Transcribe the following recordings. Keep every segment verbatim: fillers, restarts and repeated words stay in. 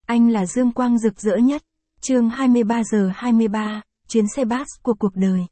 Anh là dương quang rực rỡ nhất. Chương hai mươi ba giờ hai mươi ba, chuyến xe bus của cuộc đời.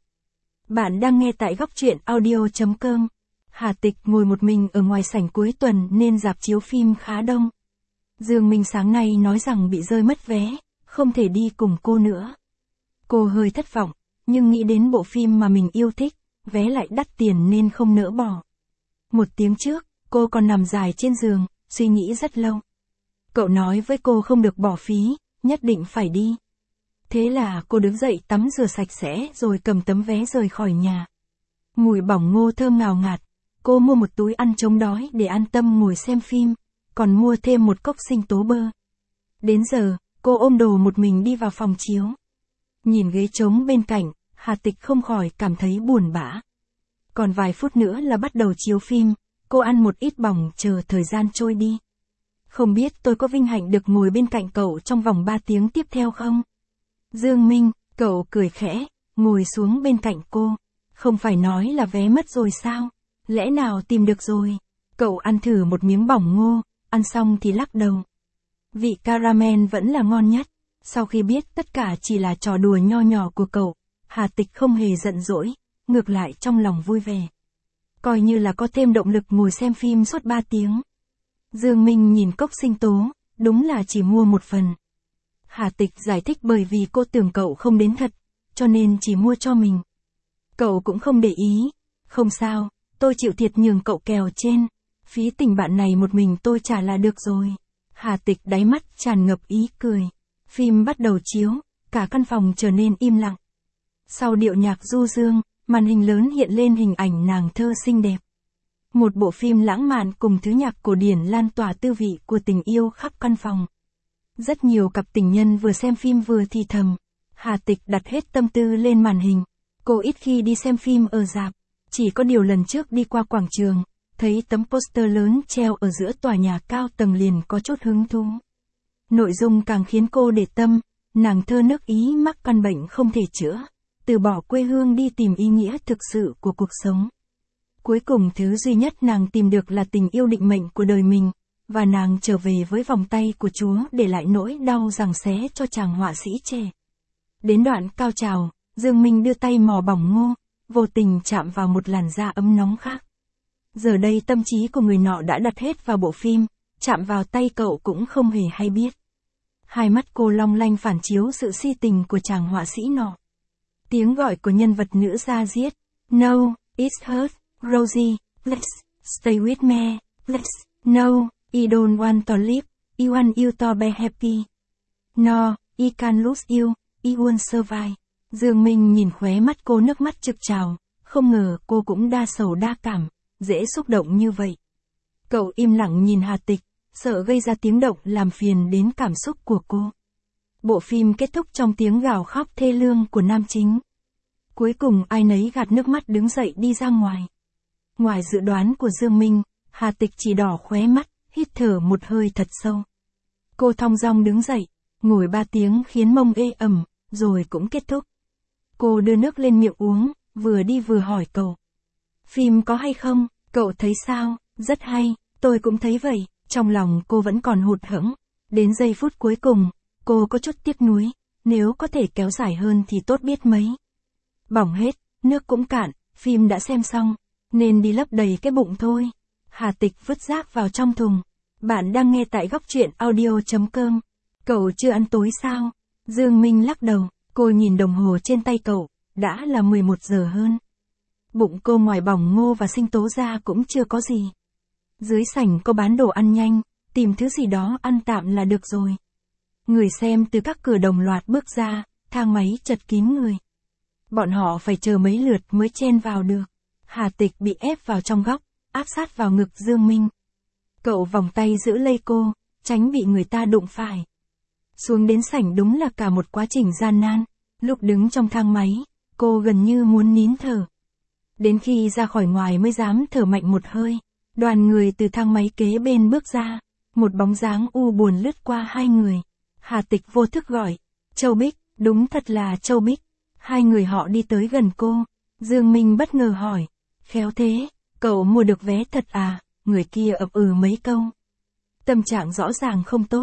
Bạn đang nghe tại góc truyện audio chấm com. Hà Tịch ngồi một mình ở ngoài sảnh cuối tuần nên rạp chiếu phim khá đông. Dương Minh sáng nay nói rằng bị rơi mất vé, không thể đi cùng cô nữa. Cô hơi thất vọng, nhưng nghĩ đến bộ phim mà mình yêu thích, vé lại đắt tiền nên không nỡ bỏ. Một tiếng trước, cô còn nằm dài trên giường, suy nghĩ rất lâu. Cậu nói với cô không được bỏ phí, nhất định phải đi. Thế là cô đứng dậy tắm rửa sạch sẽ rồi cầm tấm vé rời khỏi nhà. Mùi bỏng ngô thơm ngào ngạt, cô mua một túi ăn chống đói để an tâm ngồi xem phim, còn mua thêm một cốc sinh tố bơ. Đến giờ, cô ôm đồ một mình đi vào phòng chiếu. Nhìn ghế trống bên cạnh, Hà Tịch không khỏi cảm thấy buồn bã. Còn vài phút nữa là bắt đầu chiếu phim, cô ăn một ít bỏng chờ thời gian trôi đi. Không biết tôi có vinh hạnh được ngồi bên cạnh cậu trong vòng ba tiếng tiếp theo không? Dương Minh, cậu cười khẽ, ngồi xuống bên cạnh cô. Không phải nói là vé mất rồi sao? Lẽ nào tìm được rồi? Cậu ăn thử một miếng bỏng ngô, ăn xong thì lắc đầu. Vị caramel vẫn là ngon nhất. Sau khi biết tất cả chỉ là trò đùa nho nhỏ của cậu, Hà Tịch không hề giận dỗi, ngược lại trong lòng vui vẻ. Coi như là có thêm động lực ngồi xem phim suốt ba tiếng. Dương Minh nhìn cốc sinh tố, đúng là chỉ mua một phần. Hà Tịch giải thích bởi vì cô tưởng cậu không đến thật, cho nên chỉ mua cho mình. Cậu cũng không để ý. Không sao, tôi chịu thiệt nhường cậu kèo trên. Phí tình bạn này một mình tôi trả là được rồi. Hà Tịch đáy mắt tràn ngập ý cười. Phim bắt đầu chiếu, cả căn phòng trở nên im lặng. Sau điệu nhạc du dương, màn hình lớn hiện lên hình ảnh nàng thơ xinh đẹp. Một bộ phim lãng mạn cùng thứ nhạc cổ điển lan tỏa tư vị của tình yêu khắp căn phòng. Rất nhiều cặp tình nhân vừa xem phim vừa thì thầm. Hà Tịch đặt hết tâm tư lên màn hình. Cô ít khi đi xem phim ở rạp. Chỉ có điều lần trước đi qua quảng trường, thấy tấm poster lớn treo ở giữa tòa nhà cao tầng liền có chút hứng thú. Nội dung càng khiến cô để tâm, nàng thơ nước Ý mắc căn bệnh không thể chữa, từ bỏ quê hương đi tìm ý nghĩa thực sự của cuộc sống. Cuối cùng thứ duy nhất nàng tìm được là tình yêu định mệnh của đời mình, và nàng trở về với vòng tay của Chúa để lại nỗi đau giằng xé cho chàng họa sĩ trẻ. Đến đoạn cao trào, Dương Minh đưa tay mò bỏng ngô, vô tình chạm vào một làn da ấm nóng khác. Giờ đây tâm trí của người nọ đã đặt hết vào bộ phim, chạm vào tay cậu cũng không hề hay biết. Hai mắt cô long lanh phản chiếu sự si tình của chàng họa sĩ nọ. Tiếng gọi của nhân vật nữ ra diết. No, it's hurt, Rosie, let's stay with me, let's, no, I don't want to live, I want you to be happy. No, I can't lose you, I won't survive. Dương Minh nhìn khóe mắt cô nước mắt trực trào, không ngờ cô cũng đa sầu đa cảm, dễ xúc động như vậy. Cậu im lặng nhìn Hà Tịch, sợ gây ra tiếng động làm phiền đến cảm xúc của cô. Bộ phim kết thúc trong tiếng gào khóc thê lương của nam chính. Cuối cùng ai nấy gạt nước mắt đứng dậy đi ra ngoài. Ngoài dự đoán của Dương Minh, Hà Tịch chỉ đỏ khóe mắt, hít thở một hơi thật sâu. Cô thong dong đứng dậy, ngồi ba tiếng khiến mông ê ẩm, rồi cũng kết thúc. Cô đưa nước lên miệng uống, vừa đi vừa hỏi cậu. Phim có hay không, cậu thấy sao? Rất hay, tôi cũng thấy vậy. Trong lòng cô vẫn còn hụt hẫng. Đến giây phút cuối cùng, cô có chút tiếc nuối. Nếu có thể kéo dài hơn thì tốt biết mấy. Bỏng hết, nước cũng cạn, phim đã xem xong, nên đi lấp đầy cái bụng thôi. Hà Tịch vứt rác vào trong thùng. Bạn đang nghe tại góc truyện audio chấm com. Cậu chưa ăn tối sao? Dương Minh lắc đầu, cô nhìn đồng hồ trên tay cậu, đã là mười một giờ hơn. Bụng cô ngoài bỏng ngô và sinh tố ra cũng chưa có gì. Dưới sảnh có bán đồ ăn nhanh, tìm thứ gì đó ăn tạm là được rồi. Người xem từ các cửa đồng loạt bước ra, thang máy chật kín người. Bọn họ phải chờ mấy lượt mới chen vào được. Hà Tịch bị ép vào trong góc, áp sát vào ngực Dương Minh. Cậu vòng tay giữ lấy cô, tránh bị người ta đụng phải. Xuống đến sảnh đúng là cả một quá trình gian nan. Lúc đứng trong thang máy, cô gần như muốn nín thở. Đến khi ra khỏi ngoài mới dám thở mạnh một hơi. Đoàn người từ thang máy kế bên bước ra, một bóng dáng u buồn lướt qua hai người. Hà Tịch vô thức gọi, Châu Bích, đúng thật là Châu Bích. Hai người họ đi tới gần cô. Dương Minh bất ngờ hỏi, khéo thế, cậu mua được vé thật à? Người kia ậm ừ mấy câu. Tâm trạng rõ ràng không tốt.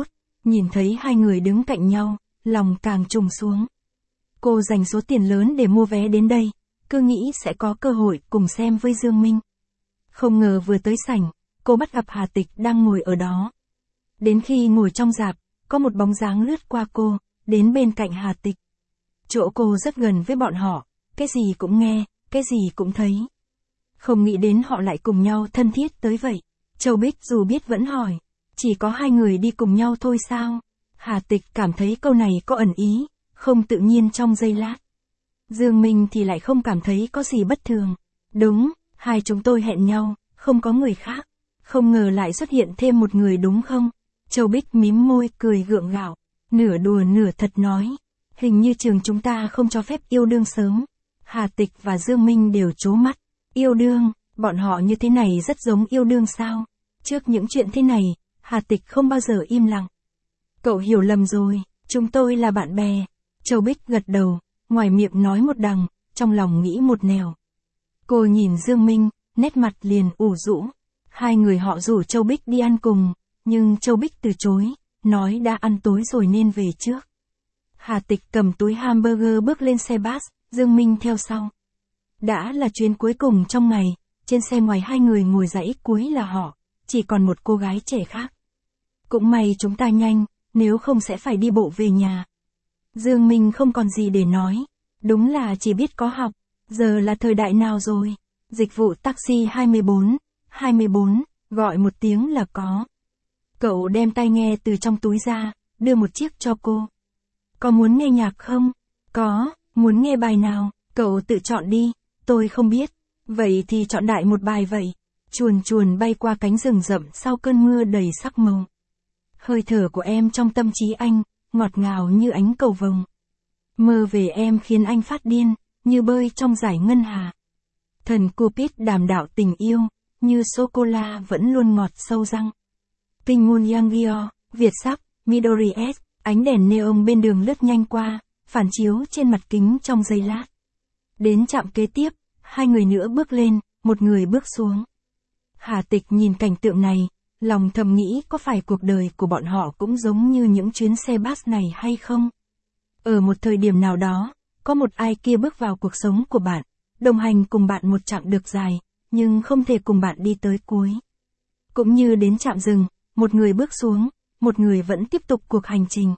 Nhìn thấy hai người đứng cạnh nhau, lòng càng trùng xuống. Cô dành số tiền lớn để mua vé đến đây, cứ nghĩ sẽ có cơ hội cùng xem với Dương Minh. Không ngờ vừa tới sảnh, cô bắt gặp Hà Tịch đang ngồi ở đó. Đến khi ngồi trong rạp, có một bóng dáng lướt qua cô, đến bên cạnh Hà Tịch. Chỗ cô rất gần với bọn họ, cái gì cũng nghe, cái gì cũng thấy. Không nghĩ đến họ lại cùng nhau thân thiết tới vậy. Châu Bích dù biết vẫn hỏi, chỉ có hai người đi cùng nhau thôi sao? Hà Tịch cảm thấy câu này có ẩn ý, không tự nhiên trong giây lát. Dương Minh thì lại không cảm thấy có gì bất thường. Đúng, hai chúng tôi hẹn nhau, không có người khác. Không ngờ lại xuất hiện thêm một người đúng không? Châu Bích mím môi cười gượng gạo, nửa đùa nửa thật nói. Hình như trường chúng ta không cho phép yêu đương sớm. Hà Tịch và Dương Minh đều trố mắt. Yêu đương, bọn họ như thế này rất giống yêu đương sao? Trước những chuyện thế này, Hà Tịch không bao giờ im lặng. Cậu hiểu lầm rồi, chúng tôi là bạn bè. Châu Bích gật đầu, ngoài miệng nói một đằng, trong lòng nghĩ một nẻo. Cô nhìn Dương Minh, nét mặt liền ủ rũ. Hai người họ rủ Châu Bích đi ăn cùng, nhưng Châu Bích từ chối, nói đã ăn tối rồi nên về trước. Hà Tịch cầm túi hamburger bước lên xe bus, Dương Minh theo sau. Đã là chuyến cuối cùng trong ngày, trên xe ngoài hai người ngồi dãy cuối là họ, chỉ còn một cô gái trẻ khác. Cũng may chúng ta nhanh, nếu không sẽ phải đi bộ về nhà. Dương Minh không còn gì để nói, đúng là chỉ biết có học, giờ là thời đại nào rồi, dịch vụ taxi hai mươi bốn, hai mươi bốn, gọi một tiếng là có. Cậu đem tai nghe từ trong túi ra, đưa một chiếc cho cô. Có muốn nghe nhạc không? Có, muốn nghe bài nào? Cậu tự chọn đi, tôi không biết. Vậy thì chọn đại một bài vậy. Chuồn chuồn bay qua cánh rừng rậm sau cơn mưa đầy sắc màu. Hơi thở của em trong tâm trí anh, ngọt ngào như ánh cầu vồng. Mơ về em khiến anh phát điên, như bơi trong dải ngân hà. Thần Cupid đàm đạo tình yêu, như sô-cô-la vẫn luôn ngọt sâu răng. Kinh Moon Yanggyo, Việt Sắc, Midori S, ánh đèn neon bên đường lướt nhanh qua, phản chiếu trên mặt kính trong giây lát. Đến trạm kế tiếp, hai người nữa bước lên, một người bước xuống. Hà Tịch nhìn cảnh tượng này, lòng thầm nghĩ có phải cuộc đời của bọn họ cũng giống như những chuyến xe bus này hay không? Ở một thời điểm nào đó, có một ai kia bước vào cuộc sống của bạn, đồng hành cùng bạn một chặng đường dài, nhưng không thể cùng bạn đi tới cuối. Cũng như đến trạm dừng, một người bước xuống, một người vẫn tiếp tục cuộc hành trình.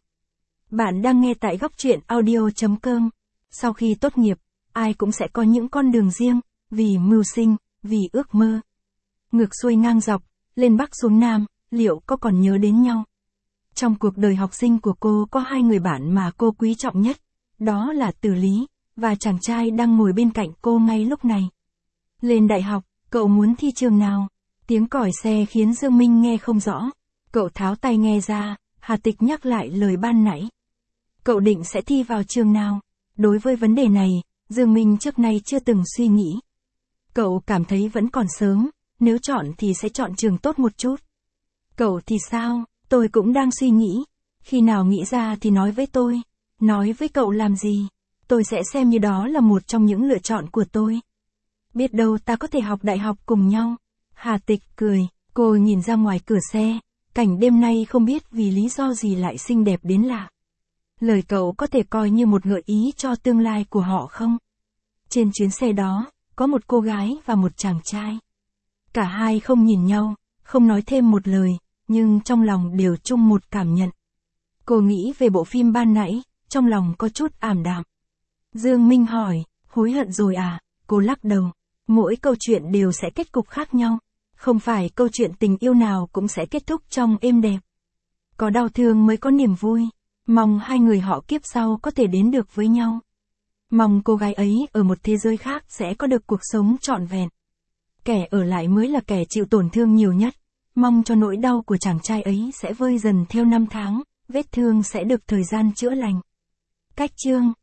Bạn đang nghe tại góc truyện audio chấm com. Sau khi tốt nghiệp, ai cũng sẽ có những con đường riêng, vì mưu sinh, vì ước mơ. Ngược xuôi ngang dọc, lên Bắc xuống Nam, liệu có còn nhớ đến nhau? Trong cuộc đời học sinh của cô có hai người bạn mà cô quý trọng nhất, đó là Từ Lý, và chàng trai đang ngồi bên cạnh cô ngay lúc này. Lên đại học, cậu muốn thi trường nào? Tiếng còi xe khiến Dương Minh nghe không rõ. Cậu tháo tai nghe ra, Hà Tịch nhắc lại lời ban nãy. Cậu định sẽ thi vào trường nào? Đối với vấn đề này, Dương Minh trước nay chưa từng suy nghĩ. Cậu cảm thấy vẫn còn sớm, nếu chọn thì sẽ chọn trường tốt một chút. Cậu thì sao? Tôi cũng đang suy nghĩ. Khi nào nghĩ ra thì nói với tôi. Nói với cậu làm gì? Tôi sẽ xem như đó là một trong những lựa chọn của tôi. Biết đâu ta có thể học đại học cùng nhau. Hà Tịch cười, cô nhìn ra ngoài cửa xe. Cảnh đêm nay không biết vì lý do gì lại xinh đẹp đến lạ. Lời cậu có thể coi như một gợi ý cho tương lai của họ không? Trên chuyến xe đó, có một cô gái và một chàng trai. Cả hai không nhìn nhau, không nói thêm một lời, nhưng trong lòng đều chung một cảm nhận. Cô nghĩ về bộ phim ban nãy, trong lòng có chút ảm đạm. Dương Minh hỏi, hối hận rồi à? Cô lắc đầu. Mỗi câu chuyện đều sẽ kết cục khác nhau. Không phải câu chuyện tình yêu nào cũng sẽ kết thúc trong êm đẹp. Có đau thương mới có niềm vui. Mong hai người họ kiếp sau có thể đến được với nhau. Mong cô gái ấy ở một thế giới khác sẽ có được cuộc sống trọn vẹn. Kẻ ở lại mới là kẻ chịu tổn thương nhiều nhất. Mong cho nỗi đau của chàng trai ấy sẽ vơi dần theo năm tháng, vết thương sẽ được thời gian chữa lành. Cách chương